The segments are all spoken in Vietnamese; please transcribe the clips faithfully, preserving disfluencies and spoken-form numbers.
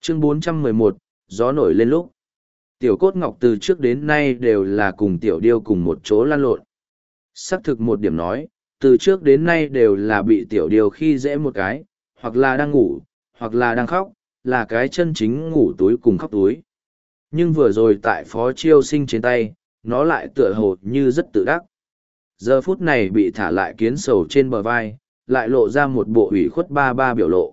Chương bốn trăm mười một, gió nổi lên lúc. Tiểu cốt ngọc từ trước đến nay đều là cùng tiểu điêu cùng một chỗ lăn lộn. Xác thực một điểm nói, từ trước đến nay đều là bị tiểu điêu khi dễ một cái, hoặc là đang ngủ, hoặc là đang khóc, là cái chân chính ngủ túi cùng khóc túi. Nhưng vừa rồi tại phó chiêu sinh trên tay, nó lại tựa hồ như rất tự đắc. Giờ phút này bị thả lại kiến sầu trên bờ vai, lại lộ ra một bộ ủy khuất ba ba biểu lộ.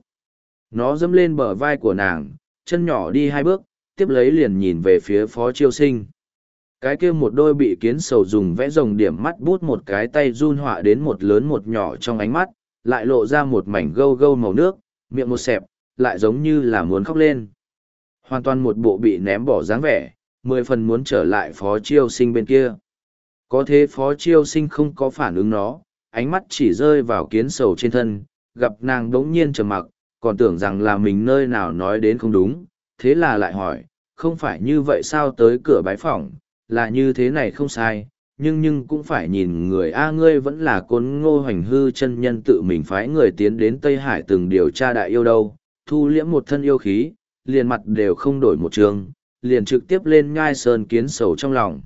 Nó dẫm lên bờ vai của nàng, chân nhỏ đi hai bước, tiếp lấy liền nhìn về phía phó chiêu sinh. Cái kia một đôi bị kiến sầu dùng vẽ rồng điểm mắt bút một cái tay run họa đến một lớn một nhỏ trong ánh mắt, lại lộ ra một mảnh gâu gâu màu nước, miệng một xẹp, lại giống như là muốn khóc lên. Hoàn toàn một bộ bị ném bỏ dáng vẻ, mười phần muốn trở lại phó chiêu sinh bên kia. Có thế phó chiêu sinh không có phản ứng nó, ánh mắt chỉ rơi vào kiến sầu trên thân, gặp nàng đống nhiên trầm mặc, còn tưởng rằng là mình nơi nào nói đến không đúng, thế là lại hỏi, không phải như vậy sao tới cửa bái phỏng, là như thế này không sai, nhưng nhưng cũng phải nhìn người A ngươi vẫn là côn ngô hoành hư chân nhân tự mình phái người tiến đến Tây Hải từng điều tra đại yêu đâu, thu liễm một thân yêu khí, liền mặt đều không đổi một trường, liền trực tiếp lên ngai sơn kiến sầu trong lòng.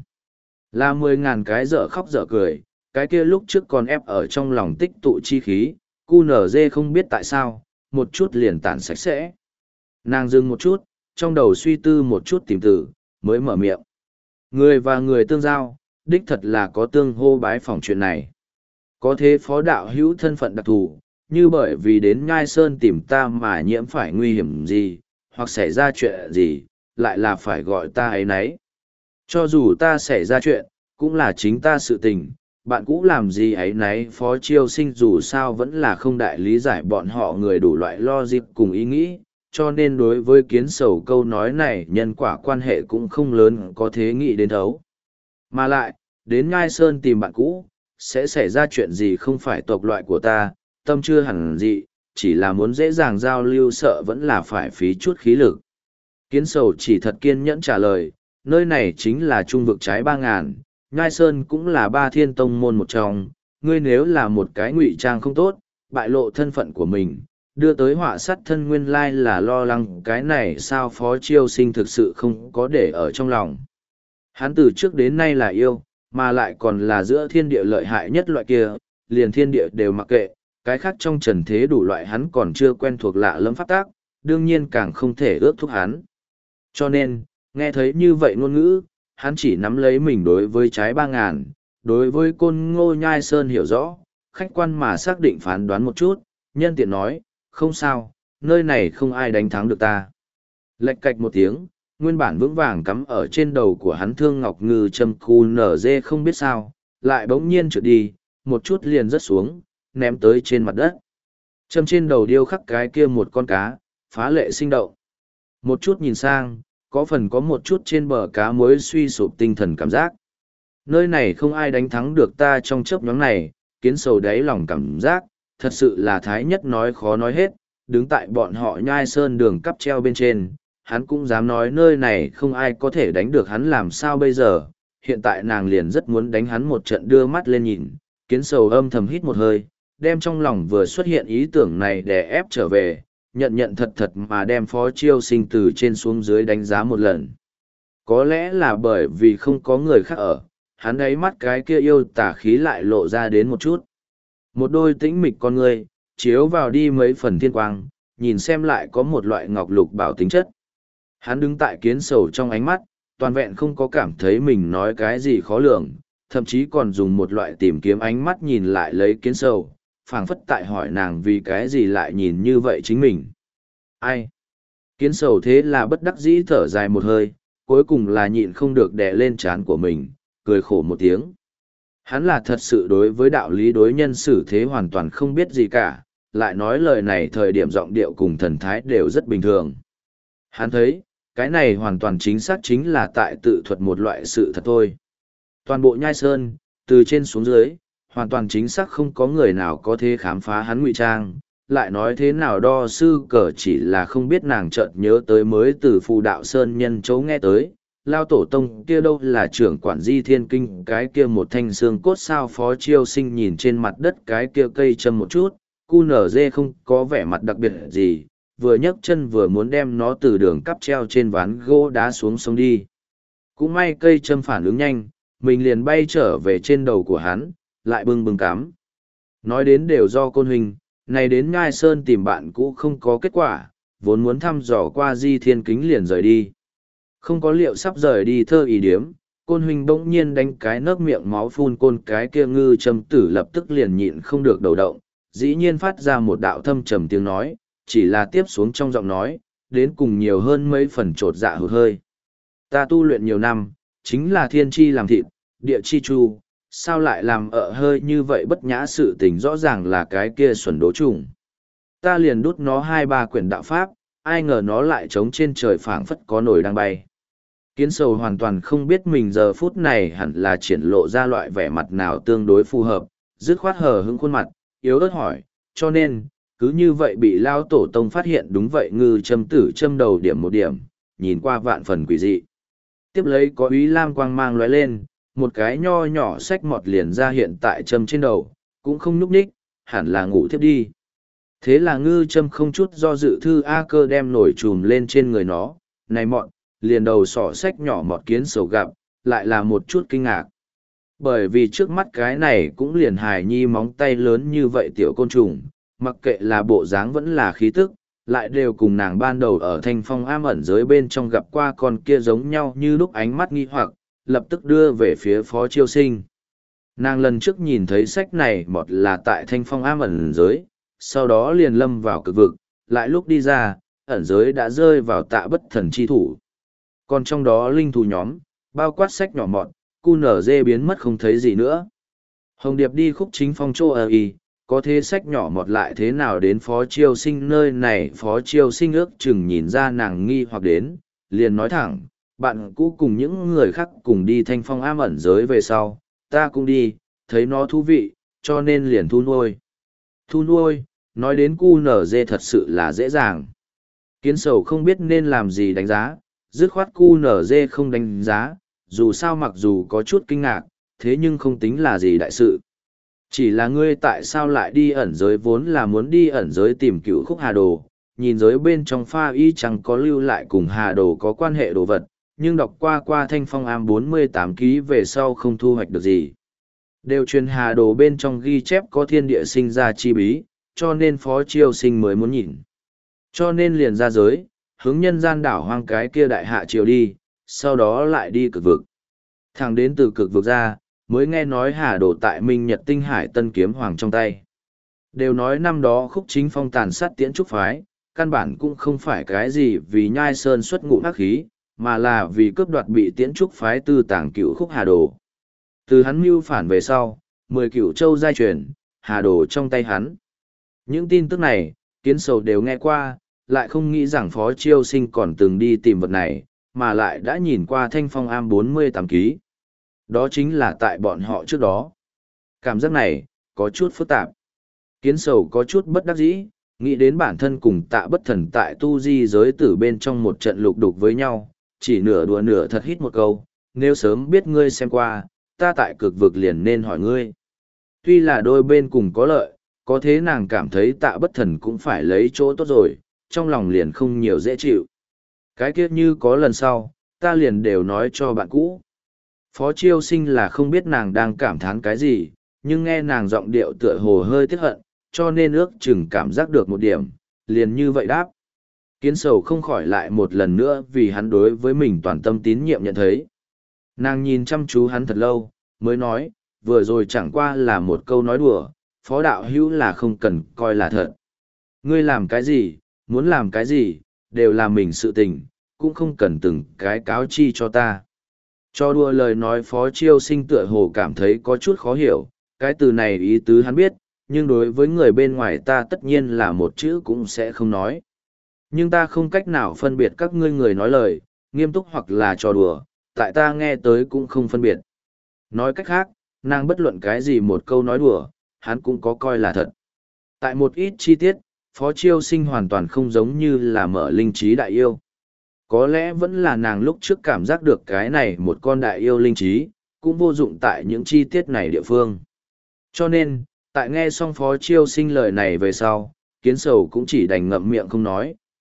Là mười ngàn cái dở khóc dở cười, cái kia lúc trước còn ép ở trong lòng tích tụ chi khí, cu nở dê không biết tại sao, một chút liền tản sạch sẽ. Nàng dừng một chút, trong đầu suy tư một chút tìm tử, mới mở miệng. Người và người tương giao, đích thật là có tương hô bái phỏng chuyện này. Có thế phó đạo hữu thân phận đặc thù, như bởi vì đến Nhai Sơn tìm ta mà nhiễm phải nguy hiểm gì, hoặc xảy ra chuyện gì, lại là phải gọi ta ấy nấy. Cho dù ta xảy ra chuyện, cũng là chính ta sự tình, bạn cũ làm gì ấy nấy phó chiêu sinh dù sao vẫn là không đại lý giải bọn họ người đủ loại logic cùng ý nghĩ, cho nên đối với kiến sầu câu nói này nhân quả quan hệ cũng không lớn có thế nghĩ đến thấu. Mà lại, đến Ngai Sơn tìm bạn cũ, sẽ xảy ra chuyện gì không phải tộc loại của ta, tâm chưa hẳn gì, chỉ là muốn dễ dàng giao lưu sợ vẫn là phải phí chút khí lực. Kiến sầu chỉ thật kiên nhẫn trả lời, nơi này chính là trung vực trái ba ngàn, Ngai Sơn cũng là ba thiên tông môn một trong, ngươi nếu là một cái ngụy trang không tốt, bại lộ thân phận của mình, đưa tới họa sát thân nguyên lai là lo lắng cái này sao phó chiêu sinh thực sự không có để ở trong lòng. Hắn từ trước đến nay là yêu, mà lại còn là giữa thiên địa lợi hại nhất loại kia, liền thiên địa đều mặc kệ, cái khác trong trần thế đủ loại hắn còn chưa quen thuộc lạ lẫm pháp tác, đương nhiên càng không thể ước thúc hắn. Cho nên, nghe thấy như vậy ngôn ngữ, hắn chỉ nắm lấy mình đối với trái ba ngàn, đối với côn ngô nhai sơn hiểu rõ, khách quan mà xác định phán đoán một chút, nhân tiện nói, không sao, nơi này không ai đánh thắng được ta. Lệch cạch một tiếng, nguyên bản vững vàng cắm ở trên đầu của hắn thương ngọc ngư châm cu nở dê không biết sao, lại bỗng nhiên trượt đi, một chút liền rớt xuống, ném tới trên mặt đất. Châm trên đầu điêu khắc cái kia một con cá, phá lệ sinh động. Một chút nhìn sang, có phần có một chút trên bờ cá muối suy sụp tinh thần cảm giác. Nơi này không ai đánh thắng được ta trong chớp nhoáng này, kiến sầu đáy lòng cảm giác, thật sự là thái nhất nói khó nói hết, đứng tại bọn họ nhai sơn đường cắp treo bên trên, hắn cũng dám nói nơi này không ai có thể đánh được hắn làm sao bây giờ, hiện tại nàng liền rất muốn đánh hắn một trận đưa mắt lên nhìn, kiến sầu âm thầm hít một hơi, đem trong lòng vừa xuất hiện ý tưởng này để ép trở về, nhận nhận thật thật mà đem phó chiêu sinh từ trên xuống dưới đánh giá một lần. Có lẽ là bởi vì không có người khác ở, hắn ấy mắt cái kia yêu tà khí lại lộ ra đến một chút. Một đôi tĩnh mịch con người, chiếu vào đi mấy phần thiên quang, nhìn xem lại có một loại ngọc lục bảo tính chất. Hắn đứng tại kiến sầu trong ánh mắt, toàn vẹn không có cảm thấy mình nói cái gì khó lường, thậm chí còn dùng một loại tìm kiếm ánh mắt nhìn lại lấy kiến sầu, phảng phất tại hỏi nàng vì cái gì lại nhìn như vậy chính mình. Ai? Kiến sầu thế là bất đắc dĩ thở dài một hơi, cuối cùng là nhịn không được đè lên trán của mình, cười khổ một tiếng. Hắn là thật sự đối với đạo lý đối nhân xử thế hoàn toàn không biết gì cả, lại nói lời này thời điểm giọng điệu cùng thần thái đều rất bình thường. Hắn thấy, cái này hoàn toàn chính xác chính là tại tự thuật một loại sự thật thôi. Toàn bộ nhai sơn, từ trên xuống dưới, hoàn toàn chính xác không có người nào có thể khám phá hắn ngụy trang, lại nói thế nào đo sư cờ chỉ là không biết nàng chợt nhớ tới mới từ phù đạo sơn nhân chấu nghe tới, lao tổ tông kia đâu là trưởng quản di thiên kinh cái kia một thanh xương cốt sao phó chiêu sinh nhìn trên mặt đất cái kia cây châm một chút, cu nở dê không có vẻ mặt đặc biệt gì, vừa nhấc chân vừa muốn đem nó từ đường cắp treo trên ván gỗ đá xuống sông đi. Cũng may cây châm phản ứng nhanh, mình liền bay trở về trên đầu của hắn, lại bưng bưng cắm. Nói đến đều do Côn huynh, này đến Nhai Sơn tìm bạn cũ không có kết quả, vốn muốn thăm dò qua Di Thiên Kính liền rời đi. Không có liệu sắp rời đi thơ ý điếm, Côn huynh bỗng nhiên đánh cái nấc miệng máu phun côn cái kia ngư châm tử lập tức liền nhịn không được đầu động, dĩ nhiên phát ra một đạo thâm trầm tiếng nói, chỉ là tiếp xuống trong giọng nói, đến cùng nhiều hơn mấy phần trột dạ hụt hơi. Ta tu luyện nhiều năm, chính là thiên chi làm thịt, địa chi chu, sao lại làm ợ hơi như vậy bất nhã sự tình rõ ràng là cái kia xuẩn đố trùng. Ta liền đút nó hai ba quyển đạo pháp, ai ngờ nó lại trống trên trời phảng phất có nổi đang bay. Kiến sầu hoàn toàn không biết mình giờ phút này hẳn là triển lộ ra loại vẻ mặt nào tương đối phù hợp, dứt khoát hờ hững khuôn mặt, yếu ớt hỏi, cho nên, cứ như vậy bị lao tổ tông phát hiện đúng vậy ngư châm tử châm đầu điểm một điểm, nhìn qua vạn phần quỷ dị. Tiếp lấy có úy lam quang mang lóe lên, một cái nho nhỏ sách mọt liền ra hiện tại châm trên đầu, cũng không nhúc nhích, hẳn là ngủ thiếp đi. Thế là ngư châm không chút do dự thư A Cơ đem nổi trùm lên trên người nó, này mọt, liền đầu sỏ sách nhỏ mọt kiến sầu gặp, lại là một chút kinh ngạc. Bởi vì trước mắt cái này cũng liền hài nhi móng tay lớn như vậy tiểu côn trùng, mặc kệ là bộ dáng vẫn là khí tức, lại đều cùng nàng ban đầu ở thanh phong am ẩn giới bên trong gặp qua con kia giống nhau như lúc ánh mắt nghi hoặc, lập tức đưa về phía phó chiêu sinh. Nàng lần trước nhìn thấy sách này một là tại thanh phong am ẩn giới, sau đó liền lâm vào cực vực, lại lúc đi ra, ẩn giới đã rơi vào tạ bất thần chi thủ. Còn trong đó linh thú nhóm, bao quát sách nhỏ mọn, cu nở dê biến mất không thấy gì nữa. Hồng Điệp đi khúc chính phong chỗ ở y, có thế sách nhỏ mọt lại thế nào đến phó chiêu sinh nơi này, phó chiêu sinh ước chừng nhìn ra nàng nghi hoặc đến, liền nói thẳng, bạn cũ cùng những người khác cùng đi thanh phong am ẩn giới về sau, ta cũng đi, thấy nó thú vị, cho nên liền thu nuôi. Thu nuôi, nói đến cu nở dê thật sự là dễ dàng. Kiến sầu không biết nên làm gì đánh giá, dứt khoát cu nở dê không đánh giá, dù sao mặc dù có chút kinh ngạc, thế nhưng không tính là gì đại sự. Chỉ là ngươi tại sao lại đi ẩn giới vốn là muốn đi ẩn giới tìm cựu khúc hà đồ, nhìn giới bên trong pha y chẳng có lưu lại cùng hà đồ có quan hệ đồ vật, nhưng đọc qua qua thanh phong am bốn mươi tám ký về sau không thu hoạch được gì. Đều truyền hà đồ bên trong ghi chép có thiên địa sinh ra chi bí, cho nên phó chiêu sinh mới muốn nhìn. Cho nên liền ra giới, hướng nhân gian đảo hoang cái kia đại hạ triều đi, sau đó lại đi cực vực. Thẳng đến từ cực vực ra, mới nghe nói hà đồ tại Minh Nhật Tinh Hải Tân Kiếm Hoàng trong tay. Đều nói năm đó khúc chính phong tàn sát tiễn trúc phái, căn bản cũng không phải cái gì vì nhai sơn xuất ngụ ác khí, mà là vì cướp đoạt bị tiễn trúc phái tư tàng cựu khúc hà đồ. Từ hắn mưu phản về sau, mười cựu châu giai truyền, hà đồ trong tay hắn. Những tin tức này, kiến sầu đều nghe qua, lại không nghĩ rằng phó chiêu sinh còn từng đi tìm vật này, mà lại đã nhìn qua thanh phong am bốn mươi tám ký. Đó chính là tại bọn họ trước đó. Cảm giác này, có chút phức tạp. Kiến sầu có chút bất đắc dĩ, nghĩ đến bản thân cùng tạ bất thần tại tu di giới tử bên trong một trận lục đục với nhau, chỉ nửa đùa nửa thật hít một câu, nếu sớm biết ngươi xem qua, ta tại cực vực liền nên hỏi ngươi. Tuy là đôi bên cùng có lợi, có thế nàng cảm thấy tạ bất thần cũng phải lấy chỗ tốt rồi, trong lòng liền không nhiều dễ chịu. Cái kia như có lần sau, ta liền đều nói cho bạn cũ. Phó chiêu sinh là không biết nàng đang cảm thán cái gì, nhưng nghe nàng giọng điệu tựa hồ hơi tiếc hận, cho nên ước chừng cảm giác được một điểm, liền như vậy đáp. Kiến sầu không khỏi lại một lần nữa vì hắn đối với mình toàn tâm tín nhiệm nhận thấy. Nàng nhìn chăm chú hắn thật lâu, mới nói, vừa rồi chẳng qua là một câu nói đùa, phó đạo hữu là không cần coi là thật. Ngươi làm cái gì, muốn làm cái gì, đều là mình sự tình, cũng không cần từng cái cáo chi cho ta. Cho đùa lời nói phó chiêu sinh tựa hồ cảm thấy có chút khó hiểu, cái từ này ý tứ hắn biết, nhưng đối với người bên ngoài ta tất nhiên là một chữ cũng sẽ không nói. Nhưng ta không cách nào phân biệt các ngươi người nói lời, nghiêm túc hoặc là trò đùa, tại ta nghe tới cũng không phân biệt. Nói cách khác, nàng bất luận cái gì một câu nói đùa, hắn cũng có coi là thật. Tại một ít chi tiết, phó chiêu sinh hoàn toàn không giống như là mở linh trí đại yêu. Có lẽ vẫn là nàng lúc trước cảm giác được cái này một con đại yêu linh trí, cũng vô dụng tại những chi tiết này địa phương. Cho nên, tại nghe xong phó chiêu sinh lời này về sau, kiến sầu cũng chỉ đành ngậm miệng không nói,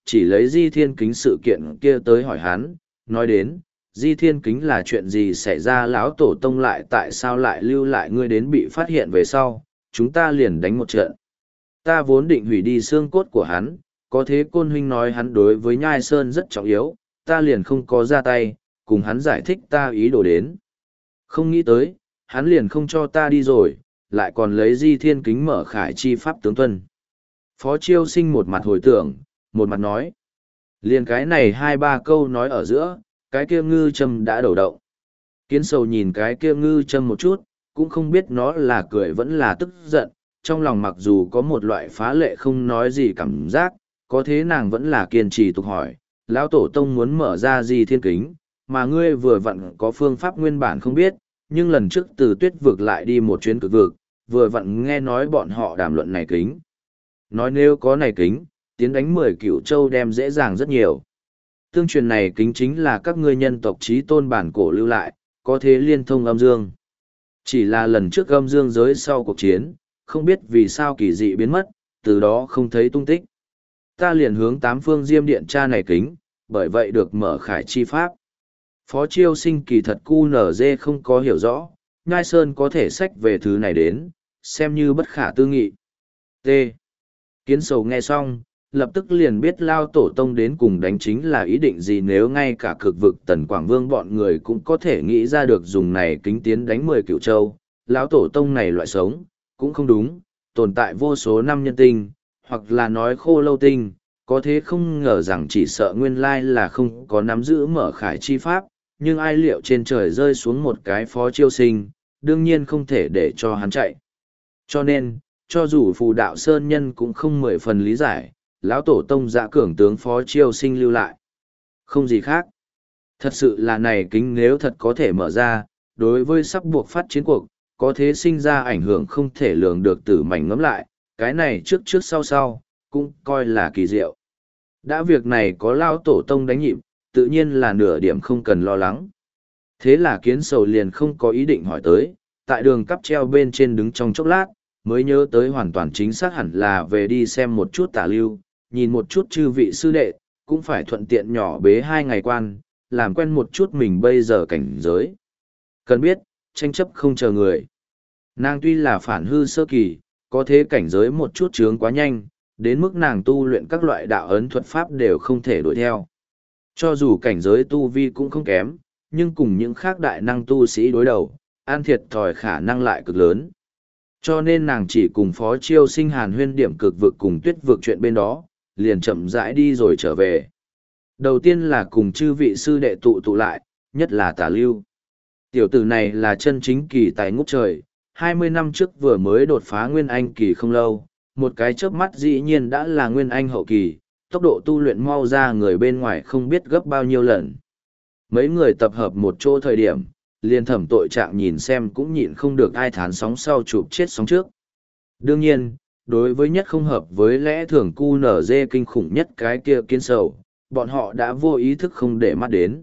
chỉ lấy Di Thiên Kính sự kiện kia tới hỏi hắn, nói đến, Di Thiên Kính là chuyện gì xảy ra, lão tổ tông lại tại sao lại lưu lại ngươi đến bị phát hiện về sau, chúng ta liền đánh một trận. Ta vốn định hủy đi xương cốt của hắn, có thế Côn huynh nói hắn đối với Nhai Sơn rất trọng yếu, ta liền không có ra tay, cùng hắn giải thích ta ý đồ đến. Không nghĩ tới, hắn liền không cho ta đi rồi, lại còn lấy Di Thiên Kính mở khải chi pháp tướng tuân. Phó Chiêu Sinh một mặt hồi tưởng, một mặt nói. Liền cái này hai ba câu nói ở giữa, cái kia ngư châm đã đầu động. Kiến sầu nhìn cái kia ngư châm một chút, cũng không biết nó là cười vẫn là tức giận, trong lòng mặc dù có một loại phá lệ không nói gì cảm giác, có thế nàng vẫn là kiên trì tục hỏi, lão tổ tông muốn mở ra Di Thiên Kính, mà ngươi vừa vặn có phương pháp nguyên bản không biết, nhưng lần trước từ tuyết vực lại đi một chuyến cực vực, vừa vặn nghe nói bọn họ đàm luận này kính. Nói nếu có này kính, tiến đánh mười cửu châu đem dễ dàng rất nhiều. Tương truyền này kính chính là các ngươi nhân tộc trí tôn bản cổ lưu lại, có thế liên thông âm dương. Chỉ là lần trước âm dương giới sau cuộc chiến, không biết vì sao kỳ dị biến mất, từ đó không thấy tung tích. Ta liền hướng tám phương diêm điện tra này kính, bởi vậy được mở khải chi pháp. Phó Chiêu Sinh kỳ thật cu nở dê không có hiểu rõ, Nhai Sơn có thể xách về thứ này đến, xem như bất khả tư nghị. T. Kiến sầu nghe xong, lập tức liền biết lao tổ tông đến cùng đánh chính là ý định gì, nếu ngay cả cực vực Tần Quảng Vương bọn người cũng có thể nghĩ ra được dùng này kính tiến đánh mười cửu châu, lão tổ tông này loại sống, cũng không đúng, tồn tại vô số năm nhân tinh, hoặc là nói khô lâu tinh, có thế không ngờ rằng chỉ sợ nguyên lai là không có nắm giữ mở khải chi pháp, nhưng ai liệu trên trời rơi xuống một cái Phó Chiêu Sinh, đương nhiên không thể để cho hắn chạy. Cho nên, cho dù phù đạo sơn nhân cũng không mười phần lý giải, lão tổ tông dạ cường tướng Phó Chiêu Sinh lưu lại. Không gì khác. Thật sự là này kính nếu thật có thể mở ra, đối với sắp buộc phát chiến cuộc, có thế sinh ra ảnh hưởng không thể lường được, tử mảnh ngẫm lại, cái này trước trước sau sau, cũng coi là kỳ diệu. Đã việc này có lão tổ tông đánh nhịp, tự nhiên là nửa điểm không cần lo lắng. Thế là Kiến sầu liền không có ý định hỏi tới, tại đường cắp treo bên trên đứng trong chốc lát, mới nhớ tới hoàn toàn chính xác hẳn là về đi xem một chút Tả Lưu, nhìn một chút chư vị sư đệ, cũng phải thuận tiện nhỏ bế hai ngày quan, làm quen một chút mình bây giờ cảnh giới. Cần biết, tranh chấp không chờ người. Nàng tuy là phản hư sơ kỳ, có thế cảnh giới một chút chướng quá nhanh, đến mức nàng tu luyện các loại đạo ấn thuật pháp đều không thể đuổi theo. Cho dù cảnh giới tu vi cũng không kém, nhưng cùng những khác đại năng tu sĩ đối đầu, an thiệt thòi khả năng lại cực lớn. Cho nên nàng chỉ cùng Phó Chiêu Sinh hàn huyên điểm cực vực cùng tuyết vực chuyện bên đó, liền chậm rãi đi rồi trở về. Đầu tiên là cùng chư vị sư đệ tụ tụ lại, nhất là Tả Lưu. Tiểu tử này là chân chính kỳ tài ngút trời, hai mươi năm trước vừa mới đột phá Nguyên Anh kỳ không lâu, một cái chớp mắt dĩ nhiên đã là Nguyên Anh hậu kỳ, tốc độ tu luyện mau ra người bên ngoài không biết gấp bao nhiêu lần. Mấy người tập hợp một chỗ thời điểm, liền thẩm tội trạng nhìn xem cũng nhịn không được ai thán sóng sau chụp chết sóng trước. Đương nhiên, đối với nhất không hợp với lẽ thường cu nở dê kinh khủng nhất cái kia Kiến sầu, bọn họ đã vô ý thức không để mắt đến.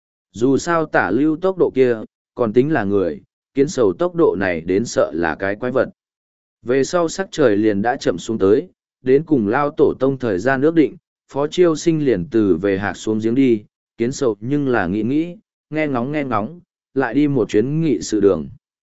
Dù sao Tả Lưu tốc độ kia, còn tính là người, Kiến sầu tốc độ này đến sợ là cái quái vật. Về sau sắc trời liền đã chậm xuống tới, đến cùng lao tổ tông thời gian ước định, Phó Chiêu Sinh liền từ về hạc xuống giếng đi, Kiến sầu nhưng là nghĩ nghĩ, nghe ngóng nghe ngóng, lại đi một chuyến nghị sự đường.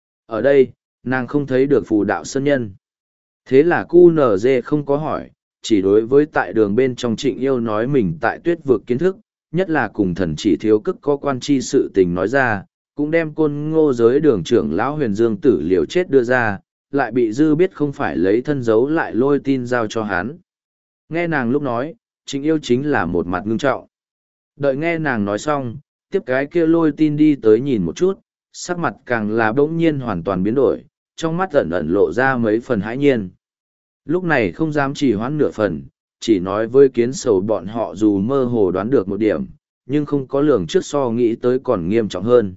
Ở đây, nàng không thấy được phù đạo sơn nhân. Thế là cu nở dê không có hỏi, chỉ đối với tại đường bên trong Trịnh Yêu nói mình tại tuyết vực kiến thức, nhất là cùng thần chỉ thiếu cức có quan chi sự tình nói ra, cũng đem côn ngô giới đường trưởng lão Huyền Dương tử liều chết đưa ra, lại bị dư biết không phải lấy thân giấu lại lôi tin giao cho hắn. Nghe nàng lúc nói, Trịnh Yêu chính là một mặt ngưng trọng. Đợi nghe nàng nói xong, tiếp cái kia lôi tin đi tới nhìn một chút, sắc mặt càng là bỗng nhiên hoàn toàn biến đổi, trong mắt ẩn ẩn lộ ra mấy phần hãi nhiên. Lúc này không dám chỉ hoãn nửa phần, chỉ nói với Kiến sầu bọn họ dù mơ hồ đoán được một điểm, nhưng không có lường trước so nghĩ tới còn nghiêm trọng hơn.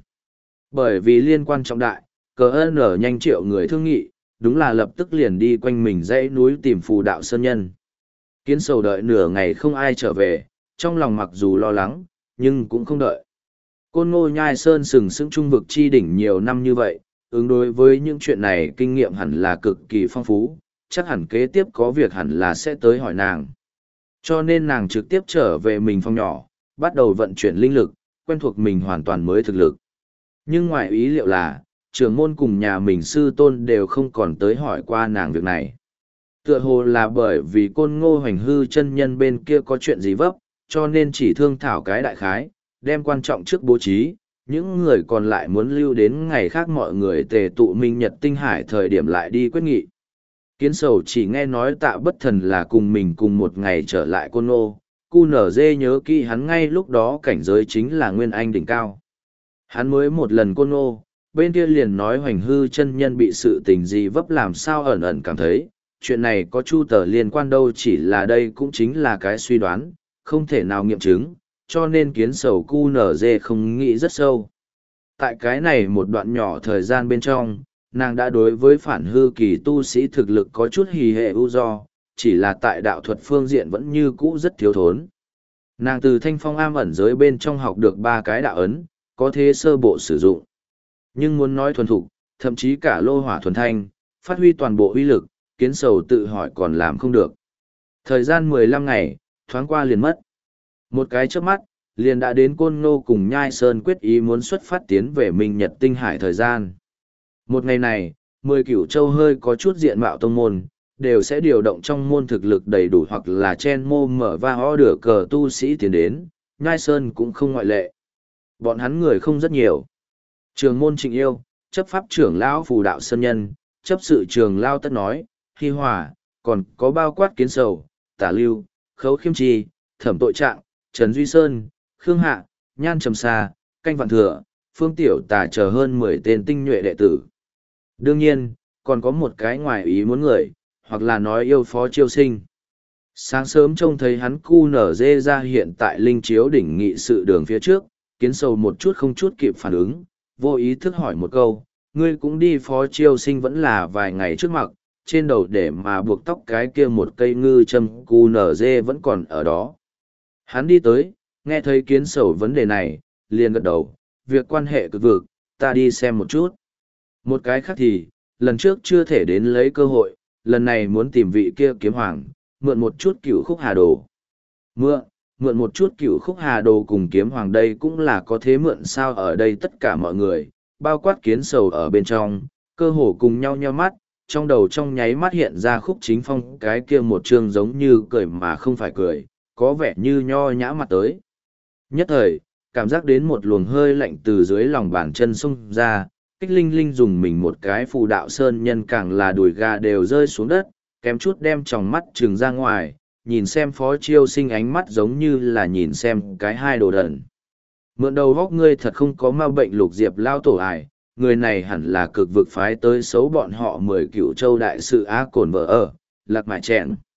Bởi vì liên quan trọng đại, cờ ơn ở nhanh triệu người thương nghị, đúng là lập tức liền đi quanh mình dãy núi tìm phù đạo sơn nhân. Kiến sầu đợi nửa ngày không ai trở về, trong lòng mặc dù lo lắng, nhưng cũng không đợi. Côn Ngô Nhai Sơn sừng sững trung vực chi đỉnh nhiều năm như vậy, ứng đối với những chuyện này kinh nghiệm hẳn là cực kỳ phong phú, chắc hẳn kế tiếp có việc hẳn là sẽ tới hỏi nàng. Cho nên nàng trực tiếp trở về mình phòng nhỏ, bắt đầu vận chuyển linh lực, quen thuộc mình hoàn toàn mới thực lực. Nhưng ngoài ý liệu là, trưởng môn cùng nhà mình sư tôn đều không còn tới hỏi qua nàng việc này. Tựa hồ là bởi vì côn ngô hoành hư chân nhân bên kia có chuyện gì vấp, cho nên chỉ thương thảo cái đại khái, đem quan trọng trước bố trí, những người còn lại muốn lưu đến ngày khác mọi người tề tụ minh nhật tinh hải thời điểm lại đi quyết nghị. Kiến sầu chỉ nghe nói tạ bất thần là cùng mình cùng một ngày trở lại côn ngô, cu nở dê nhớ kỹ hắn ngay lúc đó cảnh giới chính là nguyên anh đỉnh cao. Hắn mới một lần côn ngô, bên kia liền nói hoành hư chân nhân bị sự tình gì vấp làm sao ẩn ẩn cảm thấy, chuyện này có chu tờ liên quan đâu, chỉ là đây cũng chính là cái suy đoán, không thể nào nghiệm chứng, cho nên kiến sầu cu nở dê không nghĩ rất sâu. Tại cái này một đoạn nhỏ thời gian bên trong, nàng đã đối với phản hư kỳ tu sĩ thực lực có chút hì hệ ưu do, chỉ là tại đạo thuật phương diện vẫn như cũ rất thiếu thốn. Nàng từ thanh phong am ẩn giới bên trong học được ba cái đạo ấn, có thế sơ bộ sử dụng. Nhưng muốn nói thuần thục, thậm chí cả lô hỏa thuần thanh, phát huy toàn bộ uy lực, kiến sầu tự hỏi còn làm không được. Thời gian mười lăm ngày, thoáng qua liền mất. Một cái chớp mắt, liền đã đến Côn Ngô cùng Nhai Sơn quyết ý muốn xuất phát tiến về Minh Nhật Tinh Hải thời gian. Một ngày này, mười cửu châu hơi có chút diện mạo tông môn, đều sẽ điều động trong môn thực lực đầy đủ hoặc là chen mô mở và ho đửa cờ tu sĩ tiến đến, Nhai Sơn cũng không ngoại lệ. Bọn hắn người không rất nhiều. Trường môn Trịnh Yêu, chấp pháp trưởng lão Phù Đạo Sơn Nhân, chấp sự trường Lao Tất Nói, Hi Hòa, còn có bao quát kiến sầu, Tả Lưu, Khấu Khiêm Trì, Thẩm Tội Trạng, Trần Duy Sơn, Khương Hạ, Nhan Trầm Sa, Canh Vạn Thừa, Phương Tiểu Tà chờ hơn mười tên tinh nhuệ đệ tử. Đương nhiên, còn có một cái ngoài ý muốn người, hoặc là nói yêu Phó Chiêu Sinh. Sáng sớm trông thấy hắn cu nở dê ra hiện tại linh chiếu đỉnh nghị sự đường phía trước, kiến sầu một chút không chút kịp phản ứng, vô ý thức hỏi một câu, ngươi cũng đi Phó Chiêu Sinh vẫn là vài ngày trước mặt, trên đầu để mà buộc tóc cái kia một cây ngư châm cu nở dê vẫn còn ở đó. Hắn đi tới, nghe thấy kiến sầu vấn đề này, liền gật đầu, việc quan hệ cực vực, ta đi xem một chút. Một cái khác thì, lần trước chưa thể đến lấy cơ hội, lần này muốn tìm vị kia kiếm hoàng, mượn một chút cửu khúc hà đồ. Mượn, mượn một chút cửu khúc hà đồ cùng kiếm hoàng đây cũng là có thế mượn sao ở đây tất cả mọi người, bao quát kiến sầu ở bên trong, cơ hồ cùng nhau nheo mắt, trong đầu trong nháy mắt hiện ra khúc chính phong cái kia một chương giống như cười mà không phải cười, có vẻ như nho nhã mặt tới. Nhất thời, cảm giác đến một luồng hơi lạnh từ dưới lòng bàn chân xông ra, kích linh linh dùng mình một cái Phù Đạo Sơn Nhân càng là đùi gà đều rơi xuống đất, kém chút đem tròng mắt trừng ra ngoài, nhìn xem Phó Chiêu Sinh ánh mắt giống như là nhìn xem cái hai đồ đần. Mượn đầu góc ngươi thật không có ma bệnh lục diệp lao tổ ải, người này hẳn là cực vực phái tới xấu bọn họ mười cửu châu đại sự á cồn vợ ở, lạc mại chẹn.